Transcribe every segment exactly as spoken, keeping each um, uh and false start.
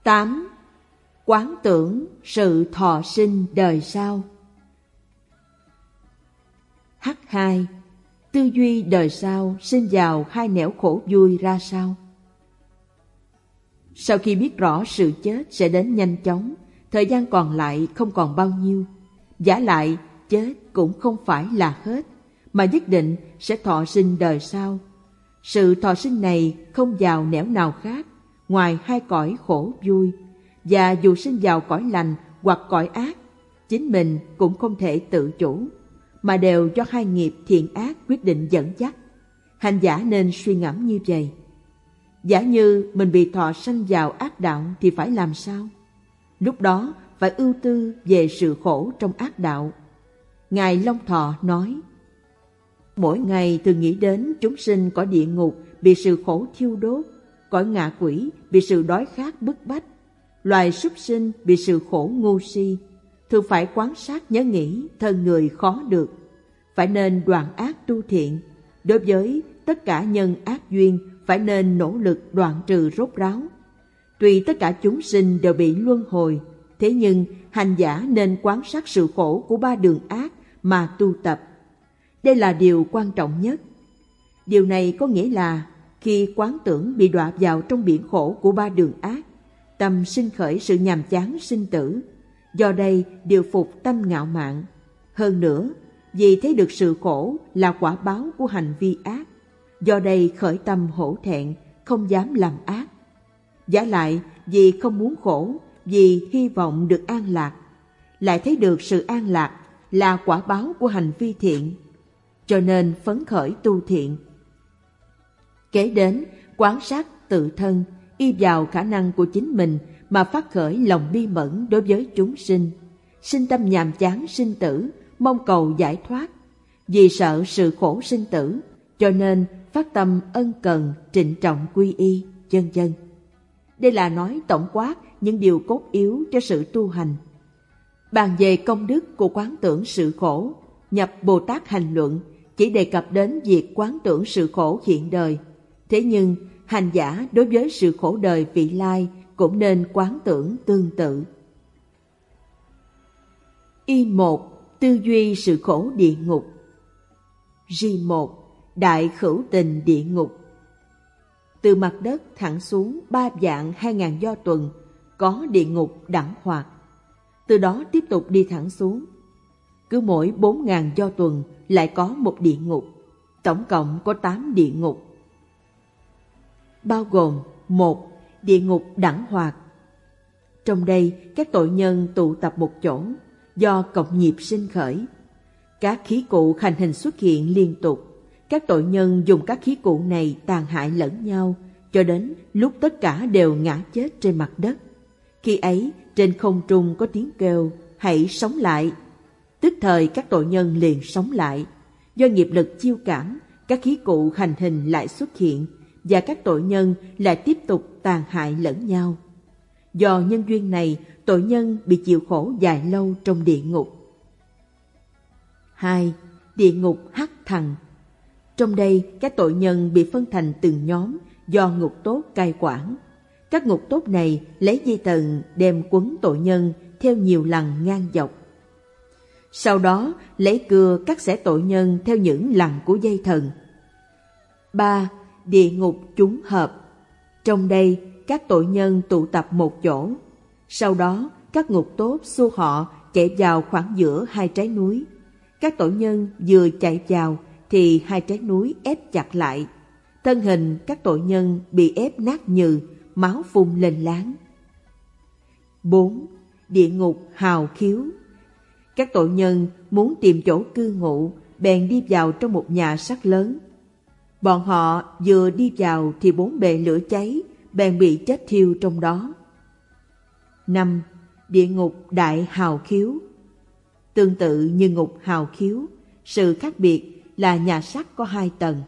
tám. Quán tưởng sự thọ sinh đời sau. H hai. Tư duy đời sau sinh vào hai nẻo khổ vui ra sao? Sau khi biết rõ sự chết sẽ đến nhanh chóng, thời gian còn lại không còn bao nhiêu. Vả lại, chết cũng không phải là hết, mà nhất định sẽ thọ sinh đời sau. Sự thọ sinh này không vào nẻo nào khác ngoài hai cõi khổ vui, và dù sinh vào cõi lành hoặc cõi ác, chính mình cũng không thể tự chủ, mà đều do hai nghiệp thiện ác quyết định dẫn dắt. Hành giả nên suy ngẫm như vậy. Giả như mình bị thọ sanh vào ác đạo thì phải làm sao? Lúc đó phải ưu tư về sự khổ trong ác đạo. Ngài Long Thọ nói, mỗi ngày thường nghĩ đến chúng sinh cõi địa ngục bị sự khổ thiêu đốt, cõi ngạ quỷ bị sự đói khát bức bách, loài súc sinh bị sự khổ ngu si, thường phải quan sát nhớ nghĩ thân người khó được. Phải nên đoạn ác tu thiện. Đối với tất cả nhân ác duyên phải nên nỗ lực đoạn trừ rốt ráo. Tuy tất cả chúng sinh đều bị luân hồi, thế nhưng hành giả nên quan sát sự khổ của ba đường ác mà tu tập. Đây là điều quan trọng nhất. Điều này có nghĩa là khi quán tưởng bị đọa vào trong biển khổ của ba đường ác, tâm sinh khởi sự nhàm chán sinh tử, do đây điều phục tâm ngạo mạn. Hơn nữa, vì thấy được sự khổ là quả báo của hành vi ác, do đây khởi tâm hổ thẹn, không dám làm ác. Vả lại, vì không muốn khổ, vì hy vọng được an lạc, lại thấy được sự an lạc là quả báo của hành vi thiện, cho nên phấn khởi tu thiện. Kế đến, quan sát tự thân, y vào khả năng của chính mình mà phát khởi lòng bi mẫn đối với chúng sinh, sinh tâm nhàm chán sinh tử, mong cầu giải thoát. Vì sợ sự khổ sinh tử, cho nên phát tâm ân cần, trịnh trọng quy y, vân vân. Đây là nói tổng quát những điều cốt yếu cho sự tu hành. Bàn về công đức của quán tưởng sự khổ, nhập Bồ Tát Hành Luận chỉ đề cập đến việc quán tưởng sự khổ hiện đời. Thế nhưng, hành giả đối với sự khổ đời vị lai cũng nên quán tưởng tương tự. Y một. Tư duy sự khổ địa ngục. G một. Đại khửu tình địa ngục. Từ mặt đất thẳng xuống ba vạn hai ngàn do tuần có địa ngục đẳng hoạt. Từ đó tiếp tục đi thẳng xuống. Cứ mỗi bốn ngàn do tuần lại có một địa ngục. Tổng cộng có tám địa ngục. Bao gồm: một. Địa ngục đẳng hoạt. Trong đây các tội nhân tụ tập một chỗ, do cộng nghiệp sinh khởi. Các khí cụ hành hình xuất hiện liên tục. Các tội nhân dùng các khí cụ này tàn hại lẫn nhau, cho đến lúc tất cả đều ngã chết trên mặt đất. Khi ấy, trên không trung có tiếng kêu, hãy sống lại. Tức thời các tội nhân liền sống lại. Do nghiệp lực chiêu cảm, các khí cụ hành hình lại xuất hiện, và các tội nhân lại tiếp tục tàn hại lẫn nhau. Do nhân duyên này, tội nhân bị chịu khổ dài lâu trong địa ngục. Hai. Địa ngục hắc thần. Trong đây, các tội nhân bị phân thành từng nhóm do ngục tốt cai quản. Các ngục tốt này lấy dây tầng đem quấn tội nhân theo nhiều lần ngang dọc. Sau đó, lấy cưa cắt xẻ tội nhân theo những lần của dây thần. Ba. Địa ngục chúng hợp. Trong đây, các tội nhân tụ tập một chỗ. Sau đó, các ngục tốt xua họ chạy vào khoảng giữa hai trái núi. Các tội nhân vừa chạy vào thì hai trái núi ép chặt lại. Thân hình các tội nhân bị ép nát nhừ, máu phun lên láng. Bốn. Địa ngục hào khiếu. Các tội nhân muốn tìm chỗ cư ngụ, bèn đi vào trong một nhà sắt lớn. Bọn họ vừa đi vào thì bốn bề lửa cháy, bèn bị chết thiêu trong đó. Năm. Địa ngục đại hào khiếu. Tương tự như ngục hào khiếu, sự khác biệt là nhà sắt có hai tầng.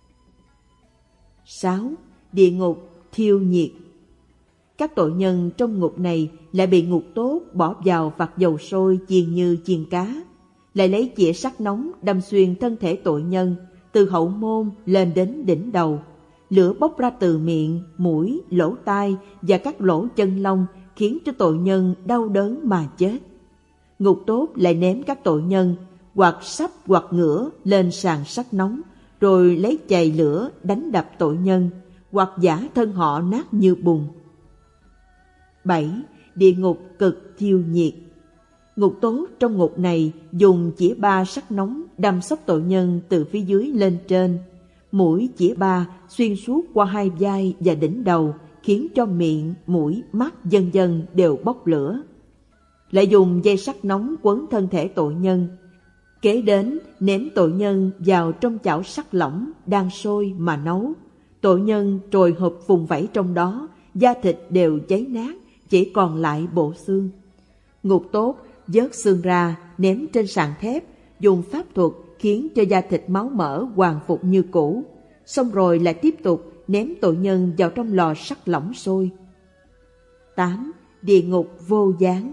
Sáu. Địa ngục thiêu nhiệt. Các tội nhân trong ngục này lại bị ngục tốt bỏ vào vạc dầu sôi chiên như chiên cá, lại lấy chĩa sắt nóng đâm xuyên thân thể tội nhân từ hậu môn lên đến đỉnh đầu, lửa bốc ra từ miệng, mũi, lỗ tai và các lỗ chân lông khiến cho tội nhân đau đớn mà chết. Ngục tốt lại ném các tội nhân hoặc sắp hoặc ngửa lên sàn sắt nóng, rồi lấy chày lửa đánh đập tội nhân, hoặc giã thân họ nát như bùn. bảy. Địa ngục cực thiêu nhiệt. Ngục tốt trong ngục này dùng chĩa ba sắt nóng đâm xốc tội nhân từ phía dưới lên trên. Mũi chĩa ba xuyên suốt qua hai vai và đỉnh đầu, khiến cho miệng, mũi, mắt vân vân đều bốc lửa. Lại dùng dây sắt nóng quấn thân thể tội nhân. Kế đến ném tội nhân vào trong chảo sắt lỏng đang sôi mà nấu. Tội nhân trồi hộp vùng vẫy trong đó, da thịt đều cháy nát, chỉ còn lại bộ xương. Ngục tốt vớt xương ra ném trên sàn thép, dùng pháp thuật khiến cho da thịt máu mỡ hoàn phục như cũ. Xong rồi lại tiếp tục ném tội nhân vào trong lò sắt lỏng sôi. tám. Địa ngục vô gián.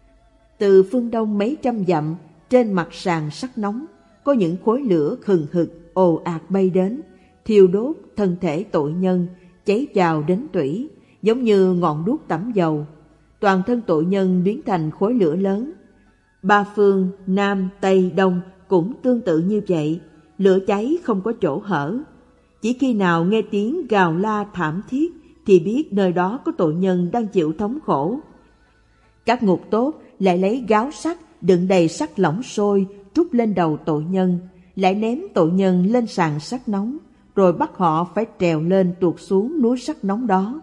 Từ phương đông mấy trăm dặm, trên mặt sàn sắt nóng có những khối lửa hừng hực ồ ạt bay đến, thiêu đốt thân thể tội nhân, cháy vào đến tủy, giống như ngọn đuốc tẩm dầu. Toàn thân tội nhân biến thành khối lửa lớn. Ba phương Nam, Tây, Đông cũng tương tự như vậy, lửa cháy không có chỗ hở. Chỉ khi nào nghe tiếng gào la thảm thiết thì biết nơi đó có tội nhân đang chịu thống khổ. Các ngục tốt lại lấy gáo sắt đựng đầy sắt lỏng sôi trút lên đầu tội nhân, lại ném tội nhân lên sàn sắt nóng, rồi bắt họ phải trèo lên tuột xuống núi sắt nóng đó.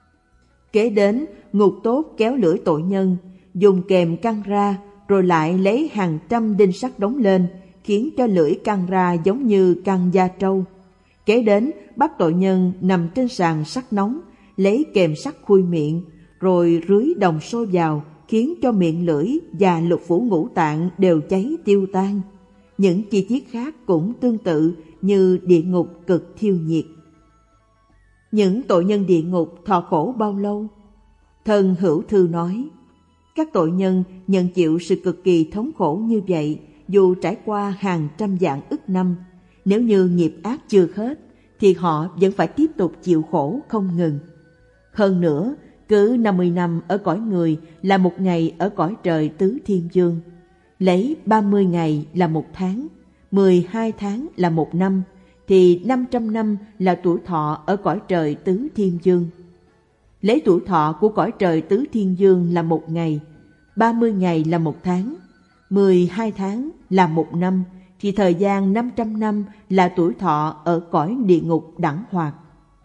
Kế đến, ngục tốt kéo lưỡi tội nhân, dùng kềm căng ra, rồi lại lấy hàng trăm đinh sắt đóng lên, khiến cho lưỡi căng ra giống như căng da trâu. Kế đến, bắt tội nhân nằm trên sàn sắt nóng, lấy kềm sắt khui miệng, rồi rưới đồng sôi vào, khiến cho miệng lưỡi và lục phủ ngũ tạng đều cháy tiêu tan. Những chi tiết khác cũng tương tự như địa ngục cực thiêu nhiệt. Những tội nhân địa ngục thọ khổ bao lâu? Thần Hữu Thư nói, các tội nhân nhận chịu sự cực kỳ thống khổ như vậy dù trải qua hàng trăm vạn ức năm. Nếu như nghiệp ác chưa hết thì họ vẫn phải tiếp tục chịu khổ không ngừng. Hơn nữa, cứ năm mươi năm ở cõi người là một ngày ở cõi trời tứ thiên dương. Lấy ba mươi ngày là một tháng, mười hai tháng là một năm, thì năm trăm năm là tuổi thọ ở cõi trời tứ thiên dương. Lấy tuổi thọ của cõi trời tứ thiên dương là một ngày, ba mươi ngày là một tháng, mười hai tháng là một năm, thì thời gian năm trăm năm là tuổi thọ ở cõi địa ngục đẳng hoạt.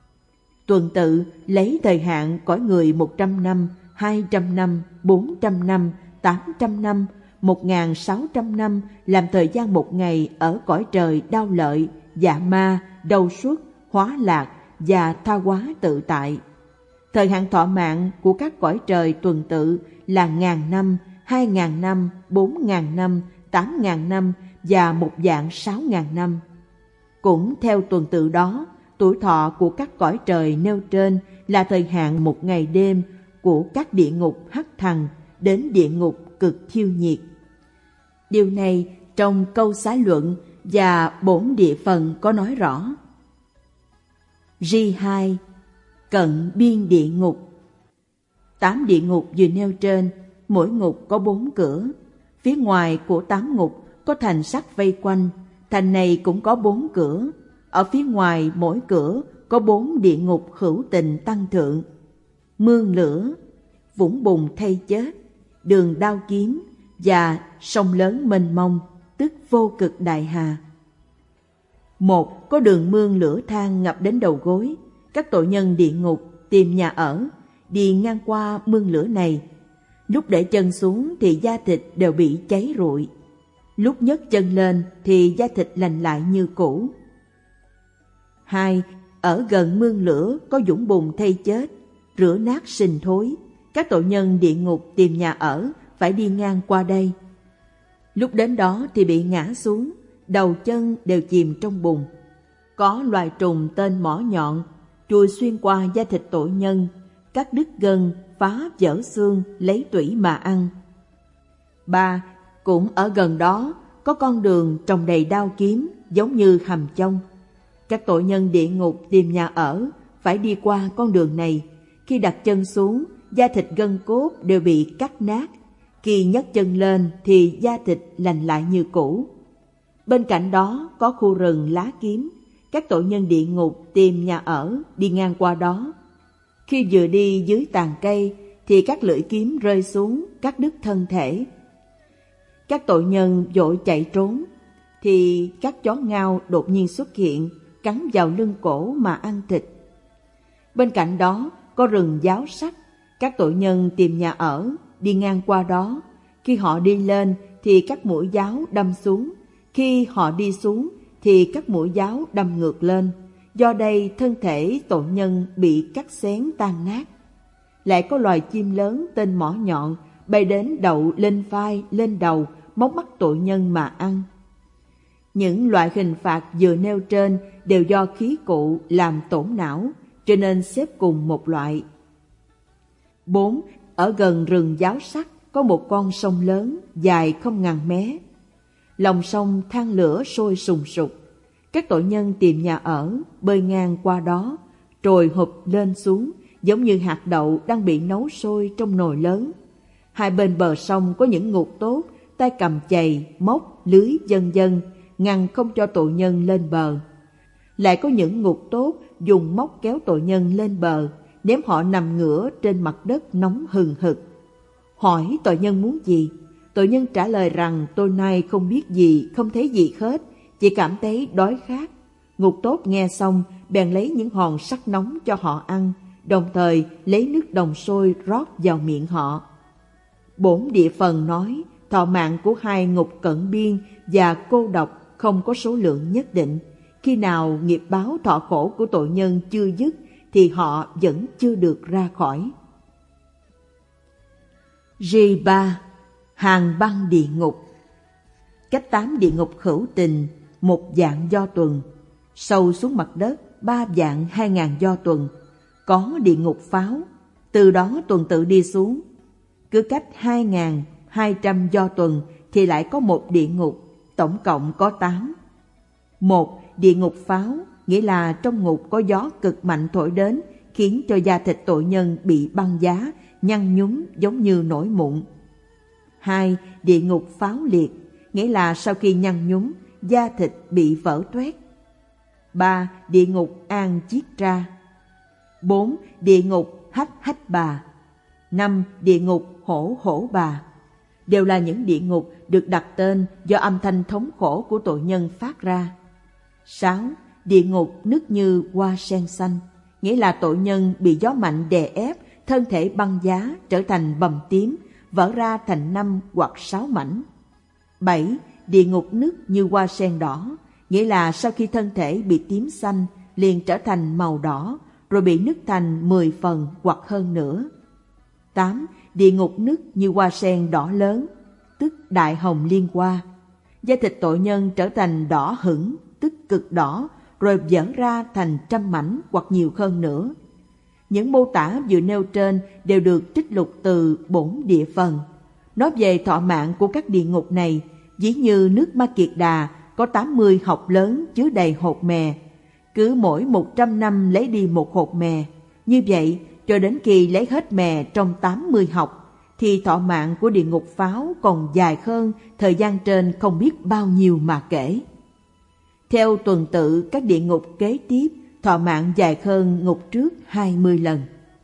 Tuần tự lấy thời hạn cõi người một trăm năm, hai trăm năm, bốn trăm năm, tám trăm năm, một nghìn sáu trăm năm làm thời gian một ngày ở cõi trời đau lợi, dạ ma, đầu xuất, hóa lạc và tha hóa tự tại. Thời hạn thọ mạng của các cõi trời tuần tự là ngàn năm, hai ngàn năm, bốn ngàn năm, tám ngàn năm và một vạn sáu ngàn năm. Cũng theo tuần tự đó, tuổi thọ của các cõi trời nêu trên là thời hạn một ngày đêm của các địa ngục hắc thằng đến địa ngục cực thiêu nhiệt. Điều này trong câu xá luận và bổn địa phần có nói rõ. Ri hai. Cận biên địa ngục. Tám địa ngục vừa nêu trên, mỗi ngục có bốn cửa. Phía ngoài của tám ngục có thành sắt vây quanh, thành này cũng có bốn cửa. Ở phía ngoài mỗi cửa có bốn địa ngục hữu tình tăng thượng: mương lửa, vũng bùn thay chết, đường đao kiếm và sông lớn mênh mông, tức vô cực đại hà. Một có đường mương lửa than ngập đến đầu gối. Các tội nhân địa ngục tìm nhà ở, đi ngang qua mương lửa này. Lúc để chân xuống thì da thịt đều bị cháy rụi. Lúc nhấc chân lên thì da thịt lành lại như cũ. Hai, ở gần mương lửa có vũng bùn thay chết, rửa nát sình thối. Các tội nhân địa ngục tìm nhà ở phải đi ngang qua đây. Lúc đến đó thì bị ngã xuống, đầu chân đều chìm trong bùn. Có loài trùng tên mỏ nhọn chui xuyên qua da thịt tội nhân, cắt đứt gân, phá vỡ xương, lấy tủy mà ăn. Ba, cũng ở gần đó có con đường trồng đầy đao kiếm giống như hầm chông. Các tội nhân địa ngục tìm nhà ở phải đi qua con đường này. Khi đặt chân xuống, da thịt gân cốt đều bị cắt nát. Khi nhấc chân lên thì da thịt lành lại như cũ. Bên cạnh đó có khu rừng lá kiếm. Các tội nhân địa ngục tìm nhà ở đi ngang qua đó. Khi vừa đi dưới tàn cây thì các lưỡi kiếm rơi xuống cắt đứt thân thể. Các tội nhân vội chạy trốn thì các chó ngao đột nhiên xuất hiện, cắn vào lưng cổ mà ăn thịt. Bên cạnh đó có rừng giáo sắc. Các tội nhân tìm nhà ở đi ngang qua đó. Khi họ đi lên thì các mũi giáo đâm xuống. Khi họ đi xuống thì các mũi giáo đâm ngược lên. Do đây thân thể tội nhân bị cắt xén tan nát. Lại có loài chim lớn tên mỏ nhọn bay đến đậu lên vai, lên đầu, móc mắt tội nhân mà ăn. Những loại hình phạt vừa nêu trên đều do khí cụ làm tổn não, cho nên xếp cùng một loại. bốn. Ở gần rừng giáo sắc có một con sông lớn dài không ngàn mé. Lòng sông than lửa sôi sùng sục. Các tội nhân tìm nhà ở bơi ngang qua đó, trồi hụp lên xuống giống như hạt đậu đang bị nấu sôi trong nồi lớn. Hai bên bờ sông có những ngục tốt, tay cầm chày, móc, lưới vân vân, ngăn không cho tội nhân lên bờ. Lại có những ngục tốt dùng móc kéo tội nhân lên bờ, ném họ nằm ngửa trên mặt đất nóng hừng hực. Hỏi tội nhân muốn gì? Tội nhân trả lời rằng tôi nay không biết gì, không thấy gì hết, chỉ cảm thấy đói khát. Ngục tốt nghe xong bèn lấy những hòn sắt nóng cho họ ăn, đồng thời lấy nước đồng sôi rót vào miệng họ. Bổn địa phần nói thọ mạng của hai ngục cận biên và cô độc không có số lượng nhất định. Khi nào nghiệp báo thọ khổ của tội nhân chưa dứt thì họ vẫn chưa được ra khỏi. Rì ba. Hàng băng địa ngục. Cách tám địa ngục hữu tình, một vạn do tuần. Sâu xuống mặt đất, ba vạn hai ngàn do tuần. Có địa ngục pháo, từ đó tuần tự đi xuống. Cứ cách hai ngàn hai trăm do tuần thì lại có một địa ngục, tổng cộng có tám. Một địa ngục pháo, nghĩa là trong ngục có gió cực mạnh thổi đến, khiến cho da thịt tội nhân bị băng giá, nhăn nhúm giống như nổi mụn. Hai địa ngục pháo liệt, nghĩa là sau khi nhăn nhúm, da thịt bị vỡ toét. Ba địa ngục an chiết ra. Bốn địa ngục hách hách bà. Năm địa ngục hổ hổ bà. Đều là những địa ngục được đặt tên do âm thanh thống khổ của tội nhân phát ra. Sáu địa ngục nứt như hoa sen xanh, nghĩa là tội nhân bị gió mạnh đè ép, thân thể băng giá trở thành bầm tím, vỡ ra thành năm hoặc sáu mảnh. Bảy địa ngục nứt như hoa sen đỏ, nghĩa là sau khi thân thể bị tím xanh liền trở thành màu đỏ, rồi bị nứt thành mười phần hoặc hơn nữa. Tám địa ngục nứt như hoa sen đỏ lớn, tức đại hồng liên hoa. Da thịt tội nhân trở thành đỏ hửng, tức cực đỏ, rồi vỡ ra thành trăm mảnh hoặc nhiều hơn nữa. Những mô tả vừa nêu trên đều được trích lục từ bổn địa phần. Nói về thọ mạng của các địa ngục này, ví như nước Ma Kiệt Đà có tám mươi hộc lớn chứa đầy hột mè, cứ mỗi một trăm năm lấy đi một hột mè. Như vậy, cho đến khi lấy hết mè trong tám mươi hộc, thì thọ mạng của địa ngục pháo còn dài hơn thời gian trên không biết bao nhiêu mà kể. Theo tuần tự các địa ngục kế tiếp, thọ mạng dài hơn ngục trước hai mươi lần.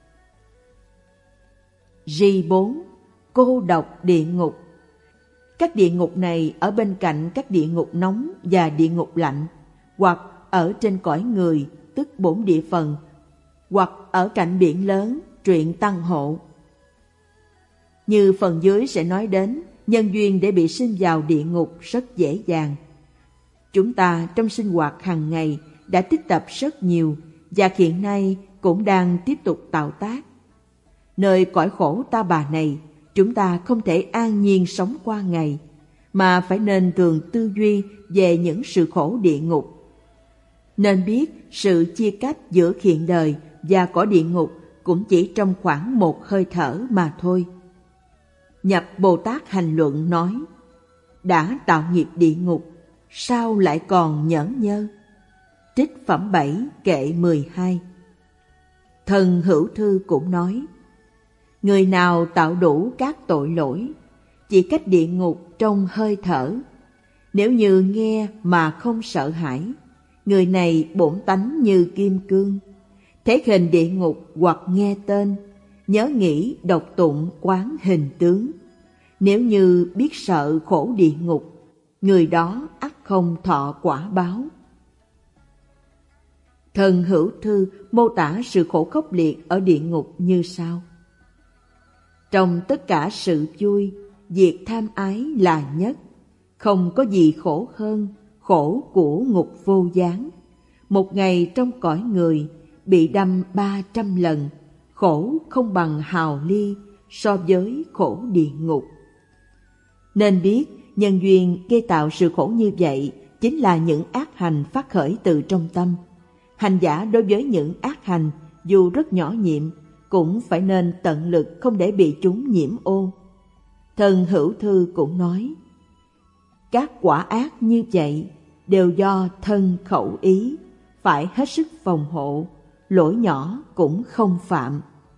Rì bốn. Cô độc địa ngục. Các địa ngục này ở bên cạnh các địa ngục nóng và địa ngục lạnh, hoặc ở trên cõi người, tức bổn địa phần, hoặc ở cạnh biển lớn, truyện tăng hộ. Như phần dưới sẽ nói đến, nhân duyên để bị sinh vào địa ngục rất dễ dàng. Chúng ta trong sinh hoạt hàng ngày đã tích tập rất nhiều và hiện nay cũng đang tiếp tục tạo tác. Nơi cõi khổ ta bà này, chúng ta không thể an nhiên sống qua ngày, mà phải nên thường tư duy về những sự khổ địa ngục. Nên biết sự chia cách giữa hiện đời và cõi địa ngục cũng chỉ trong khoảng một hơi thở mà thôi. Nhập Bồ Tát Hành Luận nói, đã tạo nghiệp địa ngục, sao lại còn nhởn nhơ? Trích phẩm bảy kệ mười hai. Thần Hữu Thư cũng nói, người nào tạo đủ các tội lỗi, chỉ cách địa ngục trong hơi thở. Nếu như nghe mà không sợ hãi, người này bổn tánh như kim cương. Thấy hình địa ngục hoặc nghe tên, nhớ nghĩ đọc tụng quán hình tướng. Nếu như biết sợ khổ địa ngục, người đó ắt không thọ quả báo. Thần Hữu Thư mô tả sự khổ khốc liệt ở địa ngục như sau. Trong tất cả sự vui, việc tham ái là nhất. Không có gì khổ hơn khổ của ngục vô gián. Một ngày trong cõi người bị đâm ba trăm lần, khổ không bằng hào ly so với khổ địa ngục. Nên biết nhân duyên gây tạo sự khổ như vậy chính là những ác hành phát khởi từ trong tâm. Hành giả đối với những ác hành dù rất nhỏ nhiệm cũng phải nên tận lực không để bị chúng nhiễm ô. Thần Hữu Thư cũng nói, các quả ác như vậy đều do thân khẩu ý, phải hết sức phòng hộ, lỗi nhỏ cũng không phạm.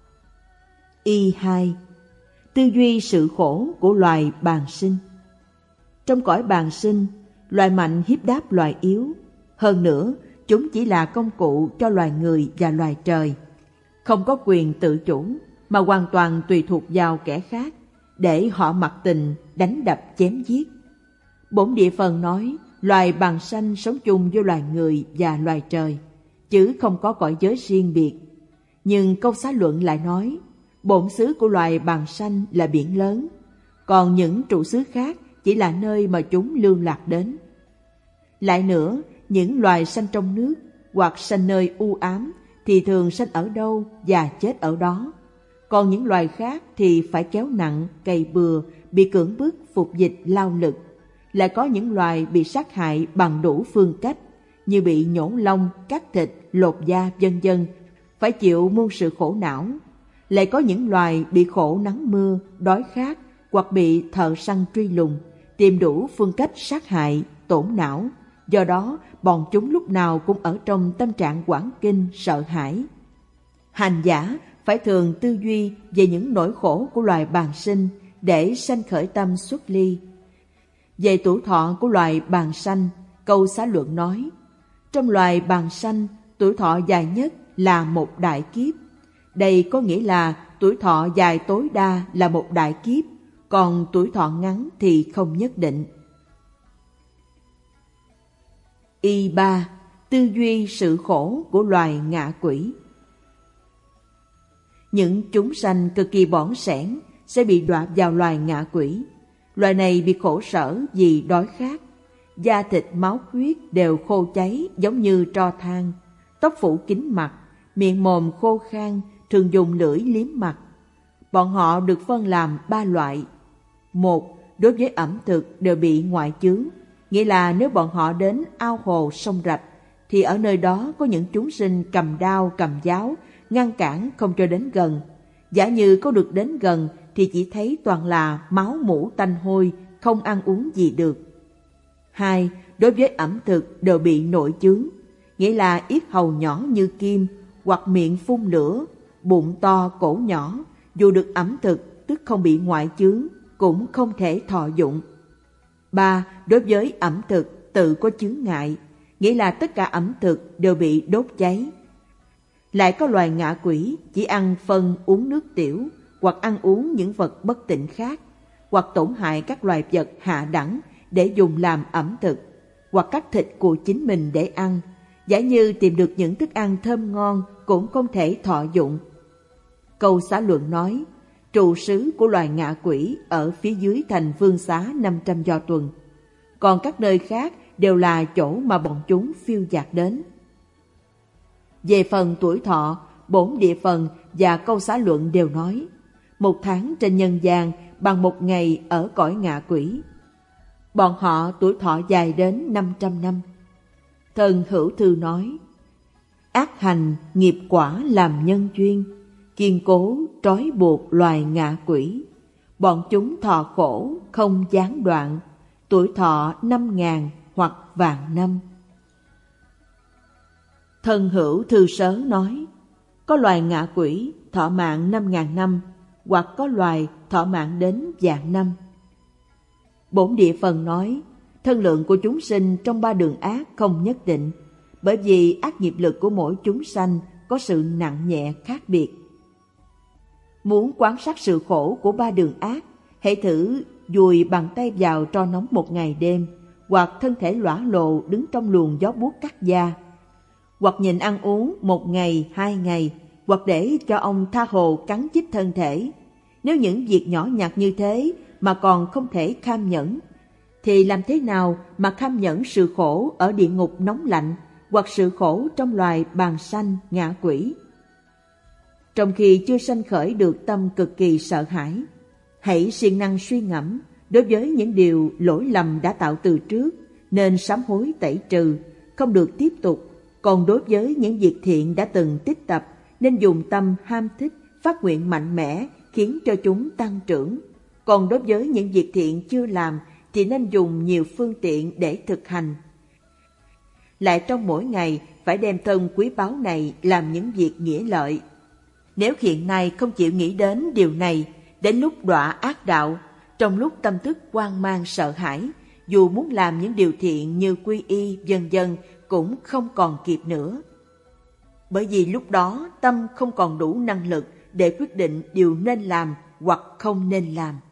Y hai. Tư duy sự khổ của loài bàng sinh. Trong cõi bàng sinh, loài mạnh hiếp đáp loài yếu. Hơn nữa, chúng chỉ là công cụ cho loài người và loài trời, không có quyền tự chủ mà hoàn toàn tùy thuộc vào kẻ khác để họ mặc tình đánh đập chém giết. Bổn địa phần nói loài bàng sanh sống chung với loài người và loài trời, chứ không có cõi giới riêng biệt. Nhưng câu xá luận lại nói bổn xứ của loài bàng sanh là biển lớn, còn những trụ xứ khác chỉ là nơi mà chúng lưu lạc đến. Lại nữa, những loài sanh trong nước hoặc sanh nơi u ám thì thường sanh ở đâu và chết ở đó. Còn những loài khác thì phải kéo nặng, cày bừa, bị cưỡng bức, phục dịch, lao lực. Lại có những loài bị sát hại bằng đủ phương cách, như bị nhổ lông, cắt thịt, lột da, vân vân, phải chịu muôn sự khổ não. Lại có những loài bị khổ nắng mưa, đói khát, hoặc bị thợ săn truy lùng, tìm đủ phương cách sát hại, tổn não. Do đó, bọn chúng lúc nào cũng ở trong tâm trạng hoảng kinh, sợ hãi. Hành giả phải thường tư duy về những nỗi khổ của loài bàng sinh để sanh khởi tâm xuất ly. Về tuổi thọ của loài bàng sanh, câu xá luận nói, trong loài bàng sanh, tuổi thọ dài nhất là một đại kiếp. Đây có nghĩa là tuổi thọ dài tối đa là một đại kiếp, còn tuổi thọ ngắn thì không nhất định. Y ba. Tư duy sự khổ của loài ngạ quỷ. Những chúng sanh cực kỳ bỏng sẻn sẽ bị đọa vào loài ngạ quỷ. Loài này bị khổ sở vì đói khát, da thịt máu huyết đều khô cháy giống như tro than, tóc phủ kín mặt, miệng mồm khô khan, thường dùng lưỡi liếm mặt. Bọn họ được phân làm ba loại. Một, đối với ẩm thực đều bị ngoại chướng, nghĩa là nếu bọn họ đến ao hồ sông rạch, thì ở nơi đó có những chúng sinh cầm đao cầm giáo, ngăn cản không cho đến gần. Giả như có được đến gần thì chỉ thấy toàn là máu mủ tanh hôi, không ăn uống gì được. Hai, đối với ẩm thực đều bị nội chướng, nghĩa là yết hầu nhỏ như kim, hoặc miệng phun lửa, bụng to cổ nhỏ, dù được ẩm thực tức không bị ngoại chướng, cũng không thể thọ dụng. Ba, đối với ẩm thực tự có chướng ngại, nghĩa là tất cả ẩm thực đều bị đốt cháy. Lại có loài ngạ quỷ chỉ ăn phân uống nước tiểu, hoặc ăn uống những vật bất tịnh khác, hoặc tổn hại các loài vật hạ đẳng để dùng làm ẩm thực, hoặc cắt thịt của chính mình để ăn. Giả như tìm được những thức ăn thơm ngon cũng không thể thọ dụng. Câu xá luận nói, trụ xứ của loài ngạ quỷ ở phía dưới thành Vương Xá năm trăm do tuần, còn các nơi khác đều là chỗ mà bọn chúng phiêu dạt đến. Về phần tuổi thọ, bổn địa phần và câu xá luận đều nói, một tháng trên nhân gian bằng một ngày ở cõi ngạ quỷ. Bọn họ tuổi thọ dài đến năm trăm năm. Thần Hữu Thư nói, ác hành nghiệp quả làm nhân duyên, kiên cố trói buộc loài ngạ quỷ. Bọn chúng thọ khổ không gián đoạn, tuổi thọ năm ngàn hoặc vạn năm. Thân hữu thư sớ nói, có loài ngạ quỷ thọ mạng năm ngàn năm, hoặc có loài thọ mạng đến vạn năm. Bổn địa phần nói, thân lượng của chúng sinh trong ba đường ác không nhất định, bởi vì ác nghiệp lực của mỗi chúng sanh có sự nặng nhẹ khác biệt. Muốn quan sát sự khổ của ba đường ác, hãy thử dùi bàn tay vào tro nóng một ngày đêm, hoặc thân thể lõa lồ đứng trong luồng gió buốt cắt da, hoặc nhịn ăn uống một ngày, hai ngày, hoặc để cho ông tha hồ cắn chích thân thể. Nếu những việc nhỏ nhặt như thế mà còn không thể kham nhẫn, thì làm thế nào mà kham nhẫn sự khổ ở địa ngục nóng lạnh, hoặc sự khổ trong loài bàng sanh ngạ quỷ? Trong khi chưa sanh khởi được tâm cực kỳ sợ hãi, hãy siêng năng suy ngẫm đối với những điều lỗi lầm đã tạo từ trước, nên sám hối tẩy trừ, không được tiếp tục. Còn đối với những việc thiện đã từng tích tập, nên dùng tâm ham thích, phát nguyện mạnh mẽ, khiến cho chúng tăng trưởng. Còn đối với những việc thiện chưa làm, thì nên dùng nhiều phương tiện để thực hành. Lại trong mỗi ngày phải đem thân quý báu này làm những việc nghĩa lợi. Nếu hiện nay không chịu nghĩ đến điều này, đến lúc đọa ác đạo, trong lúc tâm thức hoang mang sợ hãi, dù muốn làm những điều thiện như quy y vân vân cũng không còn kịp nữa. Bởi vì lúc đó tâm không còn đủ năng lực để quyết định điều nên làm hoặc không nên làm.